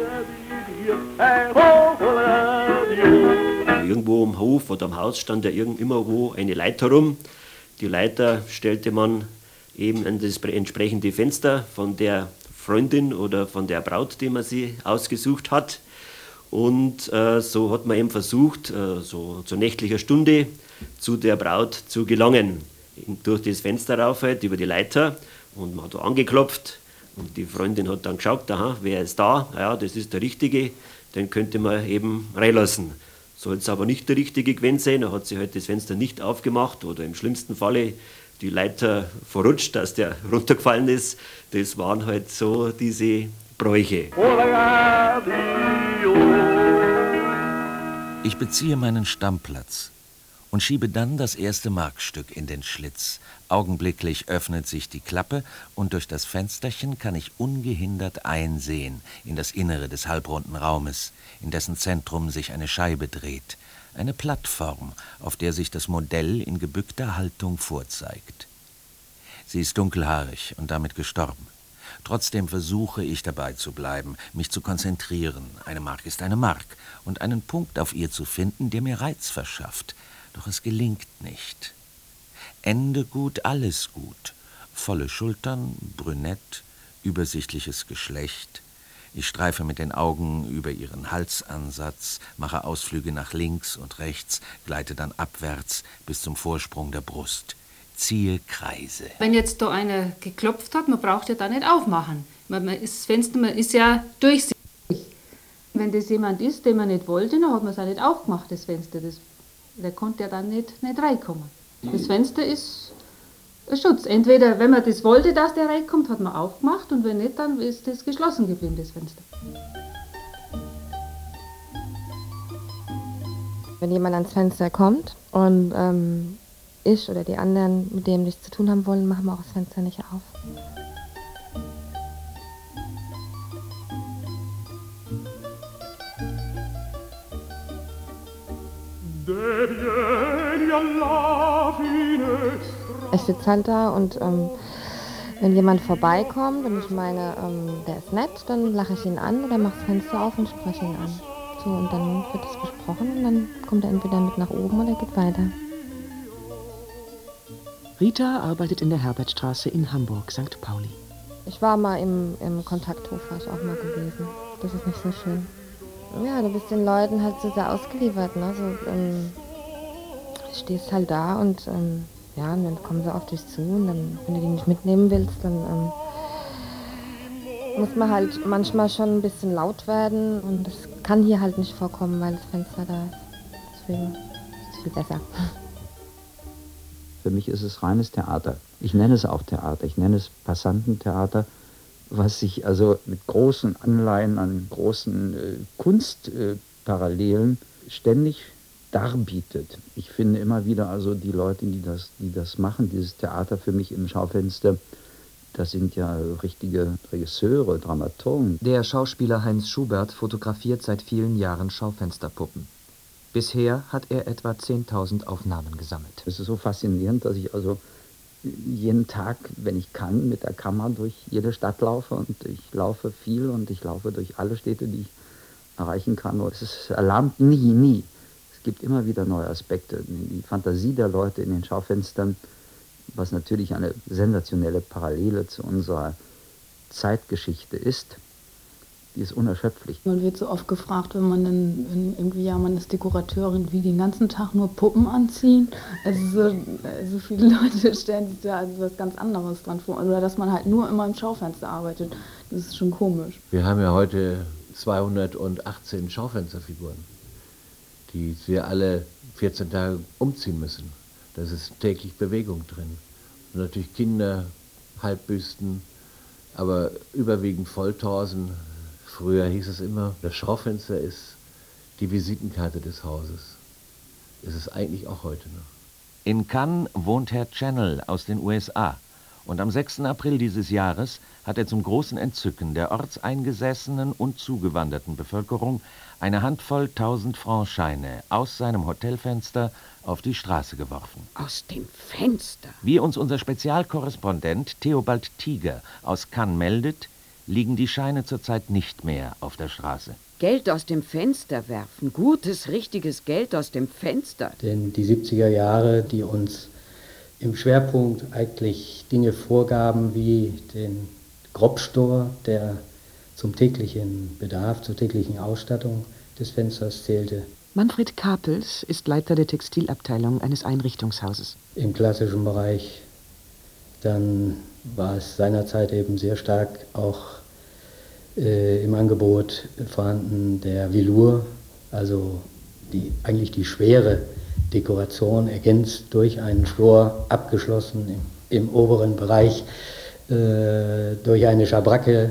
Irgendwo am Hof oder am Haus stand ja immer wo eine Leiter rum. Die Leiter stellte man eben an das entsprechende Fenster von der Freundin oder von der Braut, die man sie ausgesucht hat. Und so hat man eben versucht, so zur nächtlicher Stunde zu der Braut zu gelangen. Durch das Fenster rauf, halt, über die Leiter. Und man hat da angeklopft und die Freundin hat dann geschaut, aha, wer ist da? Ja, das ist der Richtige, den könnte man eben reinlassen. Soll es aber nicht der Richtige gewesen sein, dann hat sie halt das Fenster nicht aufgemacht oder im schlimmsten Falle die Leiter verrutscht, dass der runtergefallen ist. Das waren halt so diese Bräuche. Ich beziehe meinen Stammplatz und schiebe dann das erste Markstück in den Schlitz. Augenblicklich öffnet sich die Klappe und durch das Fensterchen kann ich ungehindert einsehen in das Innere des halbrunden Raumes, in dessen Zentrum sich eine Scheibe dreht, eine Plattform, auf der sich das Modell in gebückter Haltung vorzeigt. Sie ist dunkelhaarig und damit gestorben. Trotzdem versuche ich dabei zu bleiben, mich zu konzentrieren. Eine Mark ist eine Mark und einen Punkt auf ihr zu finden, der mir Reiz verschafft. Doch es gelingt nicht. Ende gut, alles gut. Volle Schultern, brünett, übersichtliches Geschlecht. Ich streife mit den Augen über ihren Halsansatz, mache Ausflüge nach links und rechts, gleite dann abwärts bis zum Vorsprung der Brust. Ziehe Kreise. Wenn jetzt da einer geklopft hat, man braucht ja da nicht aufmachen. Man ist ja durchsichtig. Wenn das jemand ist, den man nicht wollte, dann hat man es auch nicht aufgemacht, das Fenster. Der konnte ja dann nicht reinkommen. Das Fenster ist Schutz. Entweder, wenn man das wollte, dass der reinkommt, hat man aufgemacht und wenn nicht, dann ist das geschlossen geblieben, das Fenster. Wenn jemand ans Fenster kommt und ich oder die anderen, mit dem nichts zu tun haben wollen, machen wir auch das Fenster nicht auf. Ich sitze halt da und wenn jemand vorbeikommt und ich meine, der ist nett, dann lache ich ihn an oder mache das Fenster auf und spreche ihn an. So, und dann wird es besprochen und dann kommt er entweder mit nach oben oder geht weiter. Rita arbeitet in der Herbertstraße in Hamburg, St. Pauli. Ich war mal im Kontakthof, war ich auch mal gewesen. Das ist nicht so schön. Ja, du bist den Leuten halt so sehr ausgeliefert, ne? So, stehst halt da und ja, und dann kommen sie auf dich zu und dann, wenn du die nicht mitnehmen willst, dann muss man halt manchmal schon ein bisschen laut werden und das kann hier halt nicht vorkommen, weil das Fenster da ist. Deswegen ist es viel besser. Für mich ist es reines Theater. Ich nenne es auch Theater, ich nenne es Passantentheater, was sich also mit großen Anleihen an großen Kunstparallelen ständig darbietet. Ich finde immer wieder also die Leute, die das machen, dieses Theater für mich im Schaufenster, das sind ja richtige Regisseure, Dramaturgen. Der Schauspieler Heinz Schubert fotografiert seit vielen Jahren Schaufensterpuppen. Bisher hat er etwa 10.000 Aufnahmen gesammelt. Es ist so faszinierend, dass ich also jeden Tag, wenn ich kann, mit der Kamera durch jede Stadt laufe und ich laufe viel und ich laufe durch alle Städte, die ich erreichen kann. Und es erlahmt nie. Es gibt immer wieder neue Aspekte. Die Fantasie der Leute in den Schaufenstern, was natürlich eine sensationelle Parallele zu unserer Zeitgeschichte ist, die ist unerschöpflich. Man wird so oft gefragt, wenn man dann irgendwie, ja, man ist Dekorateurin, wie den ganzen Tag nur Puppen anziehen. Also so viele Leute stellen sich da also was ganz anderes dran vor. Oder dass man halt nur immer im Schaufenster arbeitet. Das ist schon komisch. Wir haben ja heute 218 Schaufensterfiguren, die wir alle 14 Tage umziehen müssen. Da ist täglich Bewegung drin. Und natürlich Kinder, Halbbüsten, aber überwiegend Volltorsen. Früher hieß es immer, das Schaufenster ist die Visitenkarte des Hauses. Ist es eigentlich auch heute noch. In Cannes wohnt Herr Channel aus den USA. Und am 6. April dieses Jahres hat er zum großen Entzücken der ortseingesessenen und zugewanderten Bevölkerung eine Handvoll 1000-Franc-Scheine aus seinem Hotelfenster auf die Straße geworfen. Aus dem Fenster? Wie uns unser Spezialkorrespondent Theobald Tiger aus Cannes meldet, liegen die Scheine zurzeit nicht mehr auf der Straße. Geld aus dem Fenster werfen, gutes, richtiges Geld aus dem Fenster. Denn die 70er Jahre, die uns im Schwerpunkt eigentlich Dinge vorgaben wie den Grobstor, der zum täglichen Bedarf, zur täglichen Ausstattung des Fensters zählte. Manfred Kapels ist Leiter der Textilabteilung eines Einrichtungshauses. Im klassischen Bereich, dann war es seinerzeit eben sehr stark auch im Angebot vorhanden der Velour, also eigentlich die schwere Dekoration, ergänzt durch einen Flor, abgeschlossen im oberen Bereich durch eine Schabracke,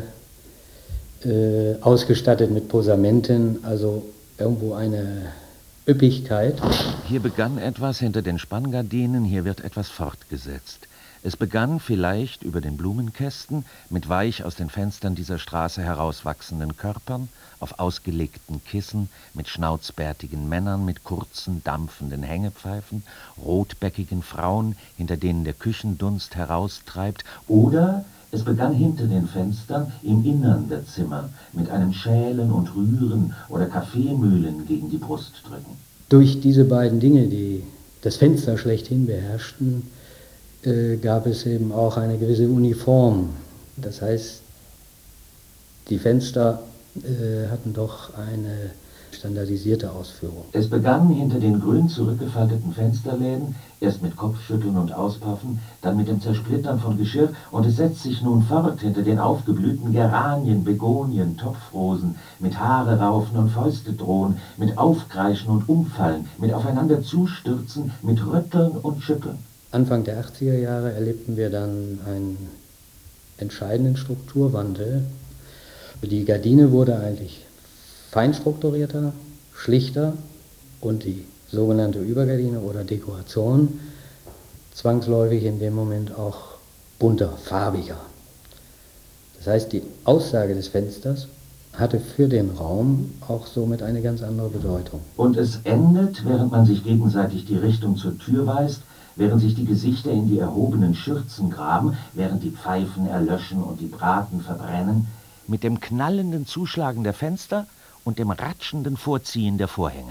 ausgestattet mit Posamenten, also irgendwo eine Üppigkeit. Hier begann etwas hinter den Spanngardinen, hier wird etwas fortgesetzt. Es begann vielleicht über den Blumenkästen mit weich aus den Fenstern dieser Straße herauswachsenden Körpern, auf ausgelegten Kissen, mit schnauzbärtigen Männern, mit kurzen, dampfenden Hängepfeifen, rotbäckigen Frauen, hinter denen der Küchendunst heraustreibt, oder es begann hinter den Fenstern im Innern der Zimmer mit einem Schälen und Rühren oder Kaffeemühlen gegen die Brust drücken. Durch diese beiden Dinge, die das Fenster schlechthin beherrschten, gab es eben auch eine gewisse Uniform. Das heißt, die Fenster hatten doch eine standardisierte Ausführung. Es begann hinter den grün zurückgefalteten Fensterläden, erst mit Kopfschütteln und Auspaffen, dann mit dem Zersplittern von Geschirr, und es setzt sich nun fort hinter den aufgeblühten Geranien, Begonien, Topfrosen, mit Haare raufen und Fäuste drohen, mit Aufkreischen und Umfallen, mit aufeinander zustürzen, mit Rütteln und Schütteln. Anfang der 80er Jahre erlebten wir dann einen entscheidenden Strukturwandel. Die Gardine wurde eigentlich feinstrukturierter, schlichter und die sogenannte Übergardine oder Dekoration zwangsläufig in dem Moment auch bunter, farbiger. Das heißt, die Aussage des Fensters hatte für den Raum auch somit eine ganz andere Bedeutung. Und es endet, während man sich gegenseitig die Richtung zur Tür weist, während sich die Gesichter in die erhobenen Schürzen graben, während die Pfeifen erlöschen und die Braten verbrennen, mit dem knallenden Zuschlagen der Fenster und dem ratschenden Vorziehen der Vorhänge.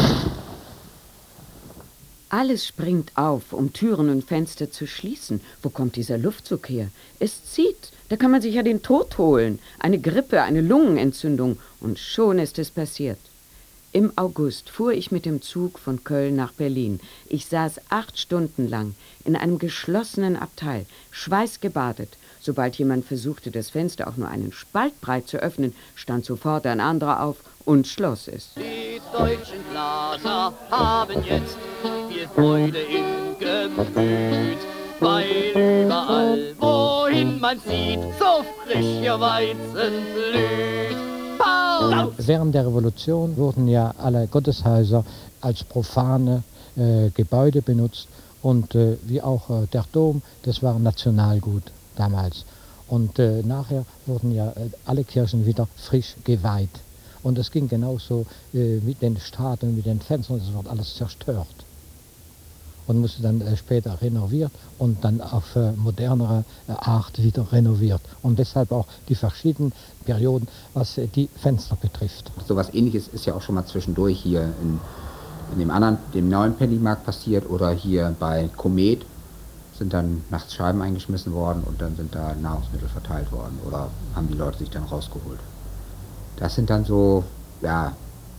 Alles springt auf, um Türen und Fenster zu schließen. Wo kommt dieser Luftzug her? Es zieht. Da kann man sich ja den Tod holen. Eine Grippe, eine Lungenentzündung. Und schon ist es passiert. Im August fuhr ich mit dem Zug von Köln nach Berlin. Ich saß 8 Stunden lang in einem geschlossenen Abteil, schweißgebadet. Sobald jemand versuchte, das Fenster auch nur einen Spalt breit zu öffnen, stand sofort ein anderer auf und schloss es. Die deutschen Glaser haben jetzt viel Freude im Gemüt, weil überall, wohin man sieht, so frisch ihr Weizen blüht. Während der Revolution wurden ja alle Gotteshäuser als profane Gebäude benutzt und wie auch der Dom, das war Nationalgut damals. Und nachher wurden ja alle Kirchen wieder frisch geweiht. Und es ging genauso mit den Statuen, mit den Fenstern, das wird alles zerstört. Und musste dann später renoviert und dann auf modernere Art wieder renoviert. Und deshalb auch die verschiedenen Perioden, was die Fenster betrifft. So was Ähnliches ist ja auch schon mal zwischendurch hier in dem neuen Pennymarkt passiert oder hier bei Komet sind dann nachts Scheiben eingeschmissen worden und dann sind da Nahrungsmittel verteilt worden oder haben die Leute sich dann rausgeholt. Das sind dann so, ja,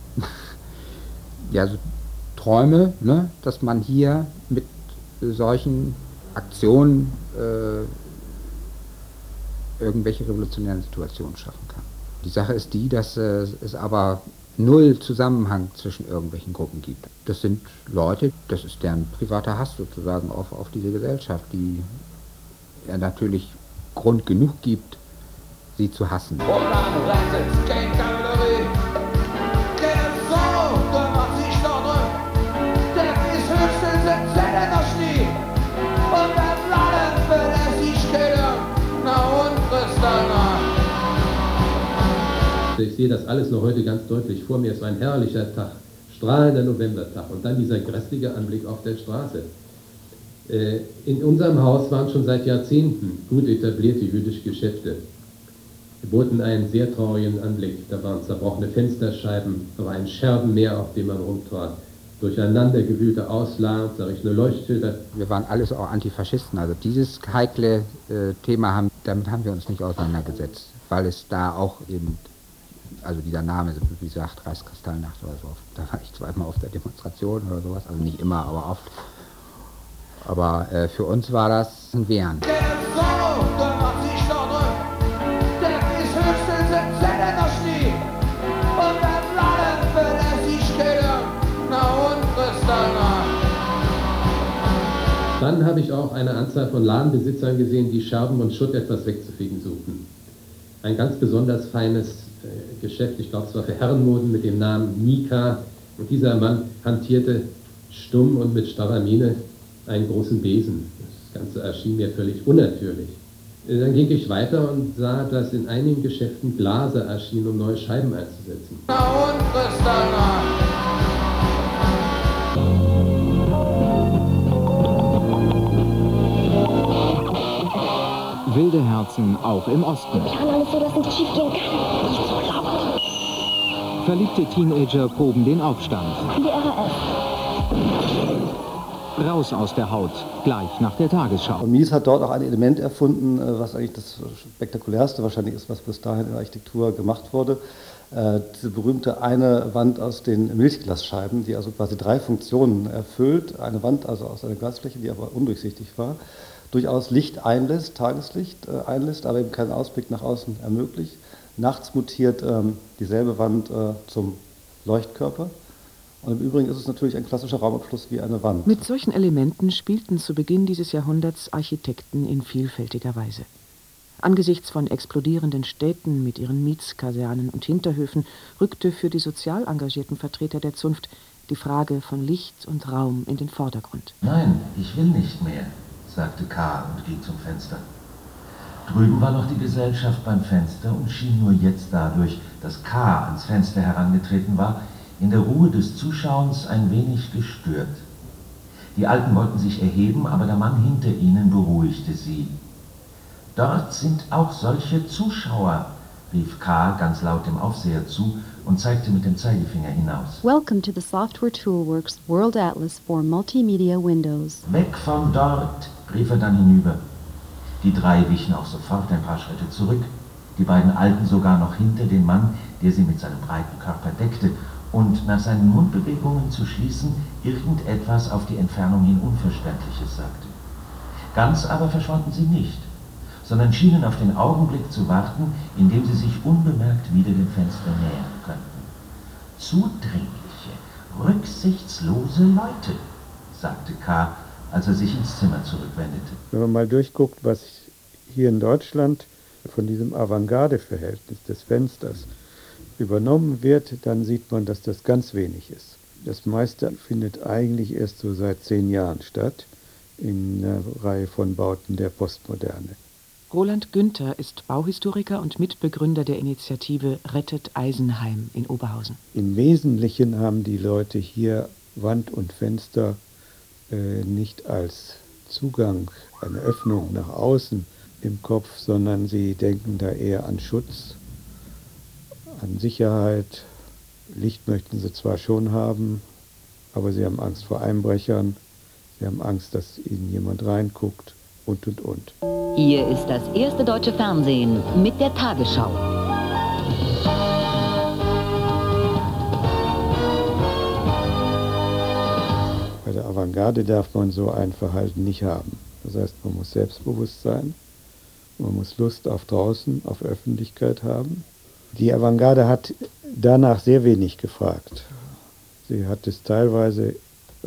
so Träume, ne, dass man hier mit solchen Aktionen irgendwelche revolutionären Situationen schaffen kann. Die Sache ist die, dass es aber null Zusammenhang zwischen irgendwelchen Gruppen gibt. Das sind Leute, das ist deren privater Hass sozusagen auf diese Gesellschaft, die ja natürlich Grund genug gibt, sie zu hassen. Ich sehe das alles noch heute ganz deutlich vor mir. Es war ein herrlicher Tag, strahlender Novembertag und dann dieser grässliche Anblick auf der Straße. In unserem Haus waren schon seit Jahrzehnten gut etablierte jüdische Geschäfte. Wir boten einen sehr traurigen Anblick. Da waren zerbrochene Fensterscheiben, da war ein Scherbenmeer, auf dem man rumtrat. Durcheinandergewühlte Auslagen, zerrichtene Leuchtschilder. Wir waren alles auch Antifaschisten. Also dieses heikle Thema, damit haben wir uns nicht auseinandergesetzt, weil es da auch eben, also dieser Name, wie gesagt, Reichskristallnacht oder so, da war ich zweimal auf der Demonstration oder sowas, also nicht immer, aber oft. Aber für uns war das ein Wehren. Dann habe ich auch eine Anzahl von Ladenbesitzern gesehen, die Scherben und Schutt etwas wegzufegen suchten. Ein ganz besonders feines Geschäft, ich glaube es war für Herrenmoden mit dem Namen Mika. Und dieser Mann hantierte stumm und mit starrer Miene einen großen Besen. Das Ganze erschien mir völlig unnatürlich. Dann ging ich weiter und sah, dass in einigen Geschäften Glaser erschienen, um neue Scheiben einzusetzen. Wilde Herzen auch im Osten. Ich kann alles so, dass nichts schief gehen kann. Nicht so laut. Verliebte Teenager proben den Aufstand. Die RAF. Raus aus der Haut, gleich nach der Tagesschau. Und Mies hat dort auch ein Element erfunden, was eigentlich das spektakulärste wahrscheinlich ist, was bis dahin in der Architektur gemacht wurde. Diese berühmte eine Wand aus den Milchglasscheiben, die also quasi 3 Funktionen erfüllt. Eine Wand also aus einer Glasfläche, die aber undurchsichtig war, durchaus Licht einlässt, Tageslicht einlässt, aber eben keinen Ausblick nach außen ermöglicht. Nachts mutiert dieselbe Wand zum Leuchtkörper Und im Übrigen ist es natürlich ein klassischer Raumabschluss wie eine Wand. Mit solchen Elementen spielten zu Beginn dieses Jahrhunderts Architekten in vielfältiger Weise. Angesichts von explodierenden Städten mit ihren Mietskasernen und Hinterhöfen rückte für die sozial engagierten Vertreter der Zunft die Frage von Licht und Raum in den Vordergrund. Nein, ich will nicht mehr, sagte K. und ging zum Fenster. Drüben war noch die Gesellschaft beim Fenster und schien nur jetzt dadurch, dass K. ans Fenster herangetreten war, in der Ruhe des Zuschauens ein wenig gestört. Die Alten wollten sich erheben, aber der Mann hinter ihnen beruhigte sie. »Dort sind auch solche Zuschauer«, rief K. ganz laut dem Aufseher zu und zeigte mit dem Zeigefinger hinaus. Welcome to the Software Toolworks World Atlas for Multimedia Windows. »Weg von dort«, rief er dann hinüber. Die drei wichen auch sofort ein paar Schritte zurück, die beiden Alten sogar noch hinter den Mann, der sie mit seinem breiten Körper deckte, und nach seinen Mundbewegungen zu schließen, irgendetwas auf die Entfernung hin Unverständliches sagte. Ganz aber verschwanden sie nicht, sondern schienen auf den Augenblick zu warten, in dem sie sich unbemerkt wieder dem Fenster nähern könnten. »Zudringliche, rücksichtslose Leute«, sagte K., als er sich ins Zimmer zurückwendete. Wenn man mal durchguckt, was hier in Deutschland von diesem Avantgarde-Verhältnis des Fensters übernommen wird, dann sieht man, dass das ganz wenig ist. Das meiste findet eigentlich erst so seit 10 Jahren statt, in einer Reihe von Bauten der Postmoderne. Roland Günther ist Bauhistoriker und Mitbegründer der Initiative Rettet Eisenheim in Oberhausen. Im Wesentlichen haben die Leute hier Wand und Fenster nicht als Zugang, eine Öffnung nach außen im Kopf, sondern sie denken da eher an Schutz, an Sicherheit. Licht möchten sie zwar schon haben, aber sie haben Angst vor Einbrechern, sie haben Angst, dass ihnen jemand reinguckt und. Hier ist das erste deutsche Fernsehen mit der Tagesschau. Bei der Avantgarde darf man so ein Verhalten nicht haben. Das heißt, man muss selbstbewusst sein, man muss Lust auf draußen, auf Öffentlichkeit haben. Die Avantgarde hat danach sehr wenig gefragt. Sie hat es teilweise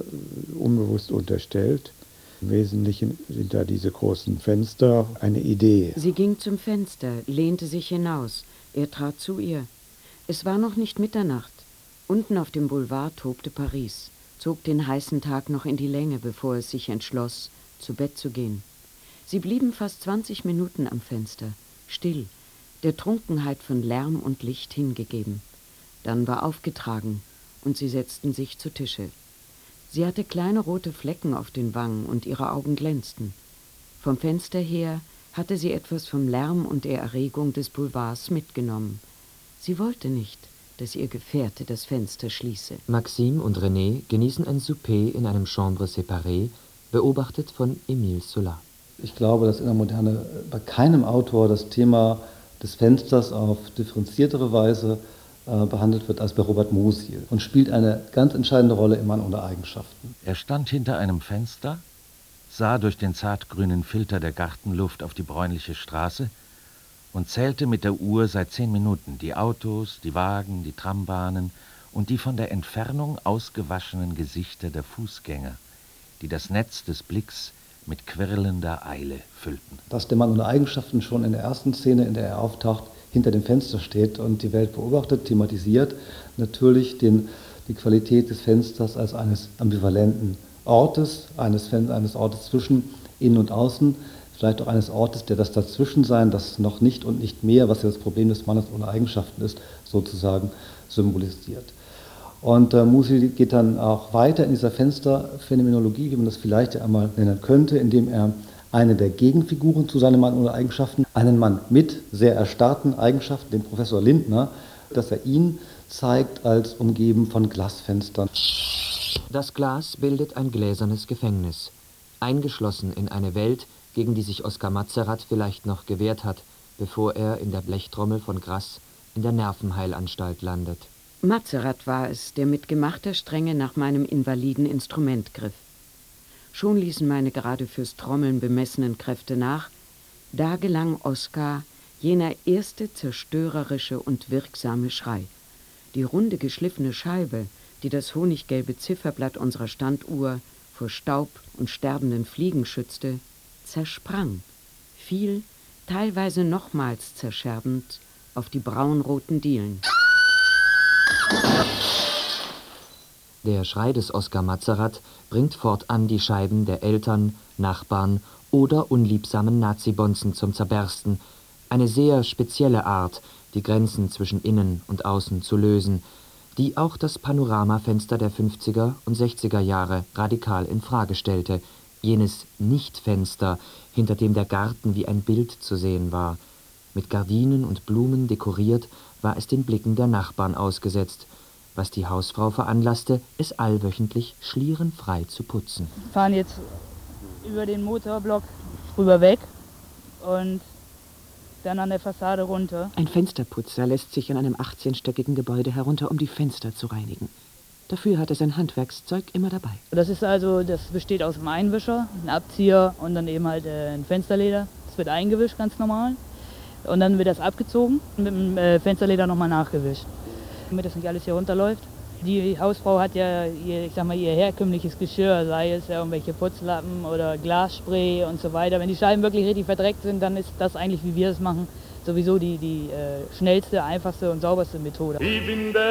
unbewusst unterstellt. Im Wesentlichen sind da diese großen Fenster eine Idee. Sie ging zum Fenster, lehnte sich hinaus. Er trat zu ihr. Es war noch nicht Mitternacht. Unten auf dem Boulevard tobte Paris, zog den heißen Tag noch in die Länge, bevor es sich entschloss, zu Bett zu gehen. Sie blieben fast 20 Minuten am Fenster, still, der Trunkenheit von Lärm und Licht hingegeben. Dann war aufgetragen und sie setzten sich zu Tische. Sie hatte kleine rote Flecken auf den Wangen und ihre Augen glänzten. Vom Fenster her hatte sie etwas vom Lärm und der Erregung des Boulevards mitgenommen. Sie wollte nicht, dass ihr Gefährte das Fenster schließe. Maxime und René genießen ein Souper in einem Chambre séparée, beobachtet von Émile Zola. Ich glaube, dass in der Moderne bei keinem Autor das Thema des Fensters auf differenziertere Weise behandelt wird als bei Robert Musil und spielt eine ganz entscheidende Rolle im Mann ohne Eigenschaften. Er stand hinter einem Fenster, sah durch den zartgrünen Filter der Gartenluft auf die bräunliche Straße und zählte mit der Uhr seit 10 Minuten die Autos, die Wagen, die Trambahnen und die von der Entfernung ausgewaschenen Gesichter der Fußgänger, die das Netz des Blicks mit quirlender Eile füllten. Dass der Mann ohne Eigenschaften schon in der ersten Szene, in der er auftaucht, hinter dem Fenster steht und die Welt beobachtet, thematisiert natürlich die Qualität des Fensters als eines ambivalenten Ortes, eines Ortes zwischen Innen und Außen, vielleicht auch eines Ortes, der das Dazwischensein, das noch nicht und nicht mehr, was ja das Problem des Mannes ohne Eigenschaften ist, sozusagen symbolisiert. Und Musil geht dann auch weiter in dieser Fensterphänomenologie, wie man das vielleicht ja einmal nennen könnte, indem er eine der Gegenfiguren zu seinem Mann ohne Eigenschaften, einen Mann mit sehr erstarrten Eigenschaften, den Professor Lindner, dass er ihn zeigt als umgeben von Glasfenstern. Das Glas bildet ein gläsernes Gefängnis, eingeschlossen in eine Welt, gegen die sich Oskar Matzerath vielleicht noch gewehrt hat, bevor er in der Blechtrommel von Grass in der Nervenheilanstalt landet. Matzerath war es, der mit gemachter Strenge nach meinem invaliden Instrument griff. Schon ließen meine gerade fürs Trommeln bemessenen Kräfte nach, da gelang Oskar jener erste zerstörerische und wirksame Schrei. Die runde geschliffene Scheibe die das honiggelbe Zifferblatt unserer Standuhr vor Staub und sterbenden Fliegen schützte, zersprang, fiel, teilweise nochmals zerscherbend, auf die braunroten Dielen. Der Schrei des Oskar Matzerath bringt fortan die Scheiben der Eltern, Nachbarn oder unliebsamen Nazibonzen zum Zerbersten, eine sehr spezielle Art, die Grenzen zwischen Innen und Außen zu lösen, die auch das Panoramafenster der 50er und 60er Jahre radikal in Frage stellte, jenes Nichtfenster, hinter dem der Garten wie ein Bild zu sehen war. Mit Gardinen und Blumen dekoriert war es den Blicken der Nachbarn ausgesetzt, was die Hausfrau veranlasste, es allwöchentlich schlierenfrei zu putzen. Wir fahren jetzt über den Motorblock rüber weg und dann an der Fassade runter. Ein Fensterputzer lässt sich in einem 18-stöckigen Gebäude herunter, um die Fenster zu reinigen. Dafür hat er sein Handwerkszeug immer dabei. Das besteht aus einem Einwischer, einem Abzieher und dann eben halt ein Fensterleder. Das wird eingewischt, ganz normal. Und dann wird das abgezogen und mit dem Fensterleder nochmal nachgewischt, damit das nicht alles hier runterläuft. Die Hausfrau hat ja ihr herkömmliches Geschirr, sei es ja irgendwelche Putzlappen oder Glasspray und so weiter. Wenn die Scheiben wirklich richtig verdreckt sind, dann ist das eigentlich, wie wir es machen, sowieso die schnellste, einfachste und sauberste Methode. Ich bin der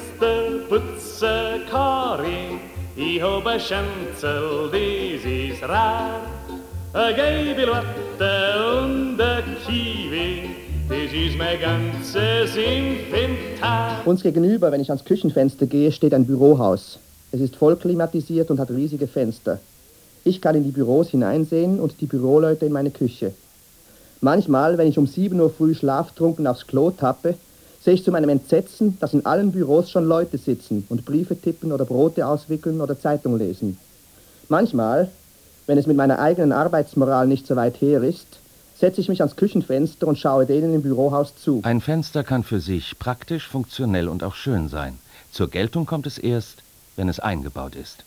Fensterputzer Karin, ich hab ein Schänzel, das ist rar. Ein gelbe Latte und ein Kiwi, das ist mein ganzes Inventar. Uns gegenüber, wenn ich ans Küchenfenster gehe, steht ein Bürohaus. Es ist voll klimatisiert und hat riesige Fenster. Ich kann in die Büros hineinsehen und die Büroleute in meine Küche. Manchmal, wenn ich um 7 Uhr früh schlaftrunken aufs Klo tappe, sehe ich zu meinem Entsetzen, dass in allen Büros schon Leute sitzen und Briefe tippen oder Brote auswickeln oder Zeitung lesen. Manchmal, wenn es mit meiner eigenen Arbeitsmoral nicht so weit her ist, setze ich mich ans Küchenfenster und schaue denen im Bürohaus zu. Ein Fenster kann für sich praktisch, funktionell und auch schön sein. Zur Geltung kommt es erst, wenn es eingebaut ist.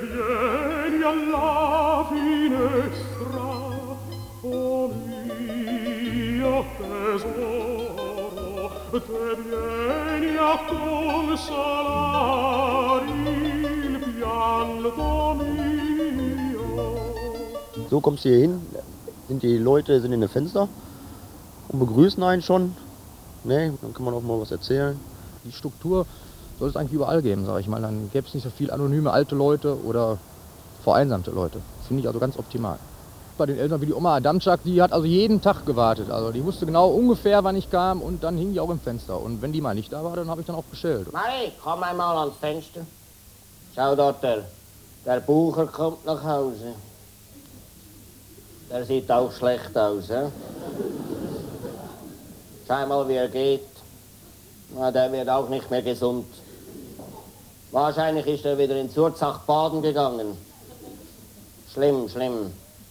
So kommst du hier hin, die Leute sind in den Fenster und begrüßen einen schon. Ne, dann kann man auch mal was erzählen. Die Struktur soll es eigentlich überall geben, sage ich mal. Dann gäbe es nicht so viel anonyme alte Leute oder vereinsamte Leute. Das finde ich also ganz optimal. Bei den Eltern wie die Oma Adamczak, die hat also jeden Tag gewartet. Also die wusste genau ungefähr, wann ich kam und dann hing die auch im Fenster. Und wenn die mal nicht da war, dann habe ich dann auch bestellt. Marie, komm einmal ans Fenster. Schau dort, der Bucher kommt nach Hause. Der sieht auch schlecht aus, he? Schau mal, wie er geht. Na, der wird auch nicht mehr gesund. Wahrscheinlich ist er wieder in Surzach baden gegangen. Schlimm, schlimm.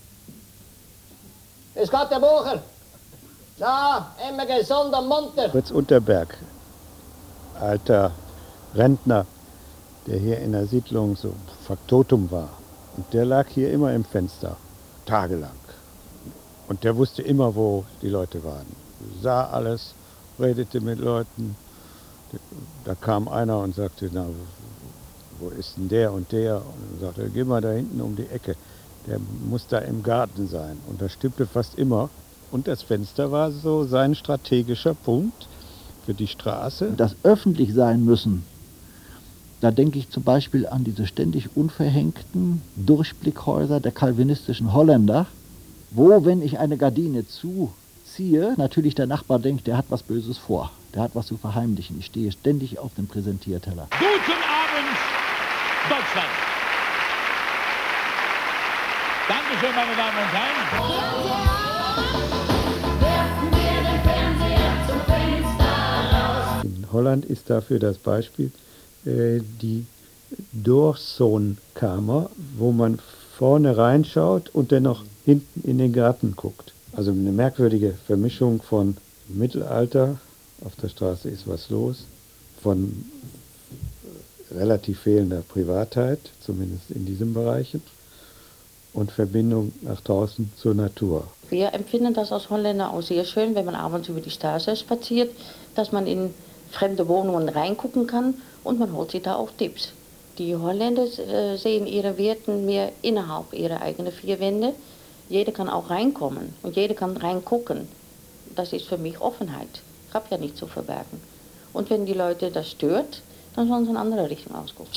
Grüß Gott, der Bucher. Na, immer gesund und munter. Fritz Unterberg, alter Rentner, der hier in der Siedlung so Faktotum war. Und der lag hier immer im Fenster, tagelang. Und der wusste immer, wo die Leute waren. Sah alles, redete mit Leuten. Da kam einer und sagte, na, wo ist denn der und der? Und er sagte, geh mal da hinten um die Ecke. Der muss da im Garten sein. Und das stimmte fast immer. Und das Fenster war so sein strategischer Punkt für die Straße. Das öffentlich sein müssen, da denke ich zum Beispiel an diese ständig unverhängten Durchblickhäuser der calvinistischen Holländer, wo, wenn ich eine Gardine zuziehe, natürlich der Nachbar denkt, der hat was Böses vor. Der hat was zu verheimlichen. Ich stehe ständig auf dem Präsentierteller. Guten Abend, Deutschland! Dankeschön, meine Damen und Herren. In Holland ist dafür das Beispiel die Doorsonkamer, wo man vorne reinschaut und dennoch hinten in den Garten guckt. Also eine merkwürdige Vermischung von Mittelalter, auf der Straße ist was los, von relativ fehlender Privatheit, zumindest in diesen Bereichen, und Verbindung nach draußen zur Natur. Wir empfinden das als Holländer auch sehr schön, wenn man abends über die Straße spaziert, dass man in fremde Wohnungen reingucken kann und man holt sich da auch Tipps. Die Holländer sehen ihre Werten mehr innerhalb ihrer eigenen vier Wände. Jeder kann auch reinkommen und jeder kann reingucken. Das ist für mich Offenheit. Ich habe ja nichts zu verbergen. Und wenn die Leute das stört, dann sollen sie in eine andere Richtung ausgucken.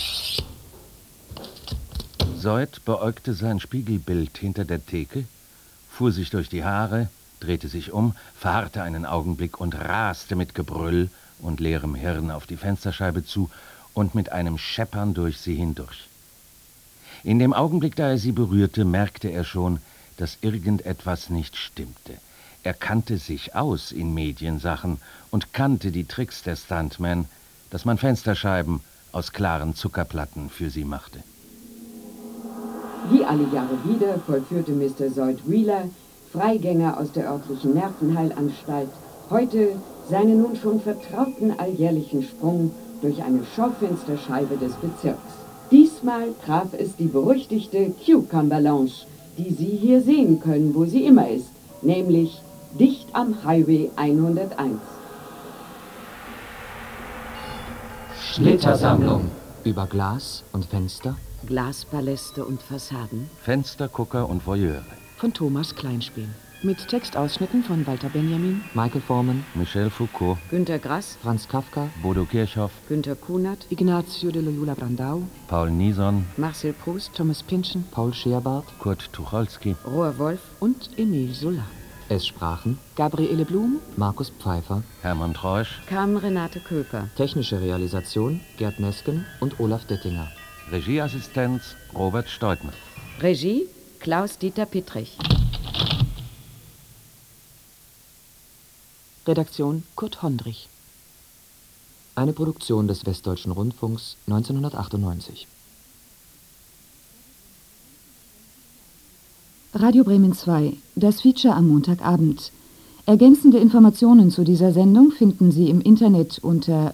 Seud beäugte sein Spiegelbild hinter der Theke, fuhr sich durch die Haare, drehte sich um, verharrte einen Augenblick und raste mit Gebrüll und leerem Hirn auf die Fensterscheibe zu und mit einem Scheppern durch sie hindurch. In dem Augenblick, da er sie berührte, merkte er schon, dass irgendetwas nicht stimmte. Er kannte sich aus in Mediensachen und kannte die Tricks der Stuntmen, dass man Fensterscheiben aus klaren Zuckerplatten für sie machte. Wie alle Jahre wieder vollführte Mr. Seud Wheeler, Freigänger aus der örtlichen Nervenheilanstalt, heute seinen nun schon vertrauten alljährlichen Sprung durch eine Schaufensterscheibe des Bezirks. Diesmal traf es die berüchtigte Cucumber Lounge, die Sie hier sehen können, wo sie immer ist, nämlich dicht am Highway 101. Splittersammlung über Glas und Fenster, Glaspaläste und Fassaden, Fenstergucker und Voyeure. Von Thomas Kleinspiel. Mit Textausschnitten von Walter Benjamin, Michael Forman, Michel Foucault, Günter Grass, Franz Kafka, Bodo Kirchhoff, Günter Kunert, Ignazio de Loyola Brandau, Paul Nison, Marcel Proust, Thomas Pynchon, Paul Scherbart, Kurt Tucholsky, Rohr Wolf und Emile Zola. Es sprachen Gabriele Blum, Markus Pfeiffer, Hermann Treusch, Carmen Renate Köper. Technische Realisation Gerd Nesken und Olaf Dettinger. Regieassistenz Robert Steutner. Regie Klaus-Dieter Pittrich. Redaktion Kurt Hondrich. Eine Produktion des Westdeutschen Rundfunks 1998. Radio Bremen 2, das Feature am Montagabend. Ergänzende Informationen zu dieser Sendung finden Sie im Internet unter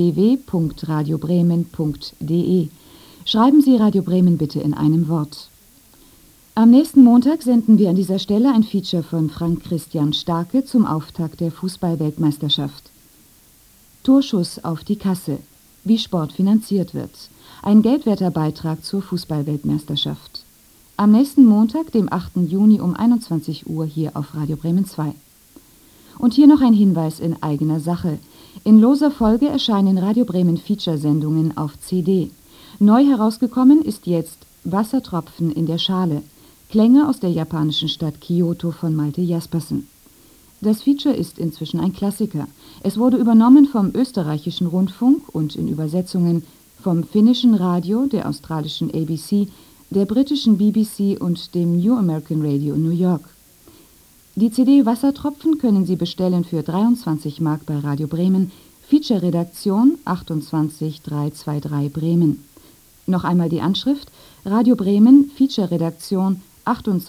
www.radiobremen.de. Schreiben Sie Radio Bremen bitte in einem Wort. Am nächsten Montag senden wir an dieser Stelle ein Feature von Frank Christian Starke zum Auftakt der Fußball-Weltmeisterschaft. Torschuss auf die Kasse, wie Sport finanziert wird. Ein geldwerter Beitrag zur Fußball-Weltmeisterschaft. Am nächsten Montag, dem 8. Juni um 21 Uhr hier auf Radio Bremen 2. Und hier noch ein Hinweis in eigener Sache. In loser Folge erscheinen Radio Bremen Feature-Sendungen auf CD. Neu herausgekommen ist jetzt Wassertropfen in der Schale. Klänge aus der japanischen Stadt Kyoto von Malte Jaspersen. Das Feature ist inzwischen ein Klassiker. Es wurde übernommen vom österreichischen Rundfunk und in Übersetzungen vom finnischen Radio, der australischen ABC, der britischen BBC und dem New American Radio New York. Die CD Wassertropfen können Sie bestellen für 23 Mark bei Radio Bremen, Feature-Redaktion 28323 Bremen. Noch einmal die Anschrift: Radio Bremen, Feature-Redaktion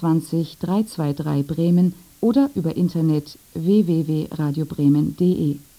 28323 Bremen oder über Internet www.radiobremen.de.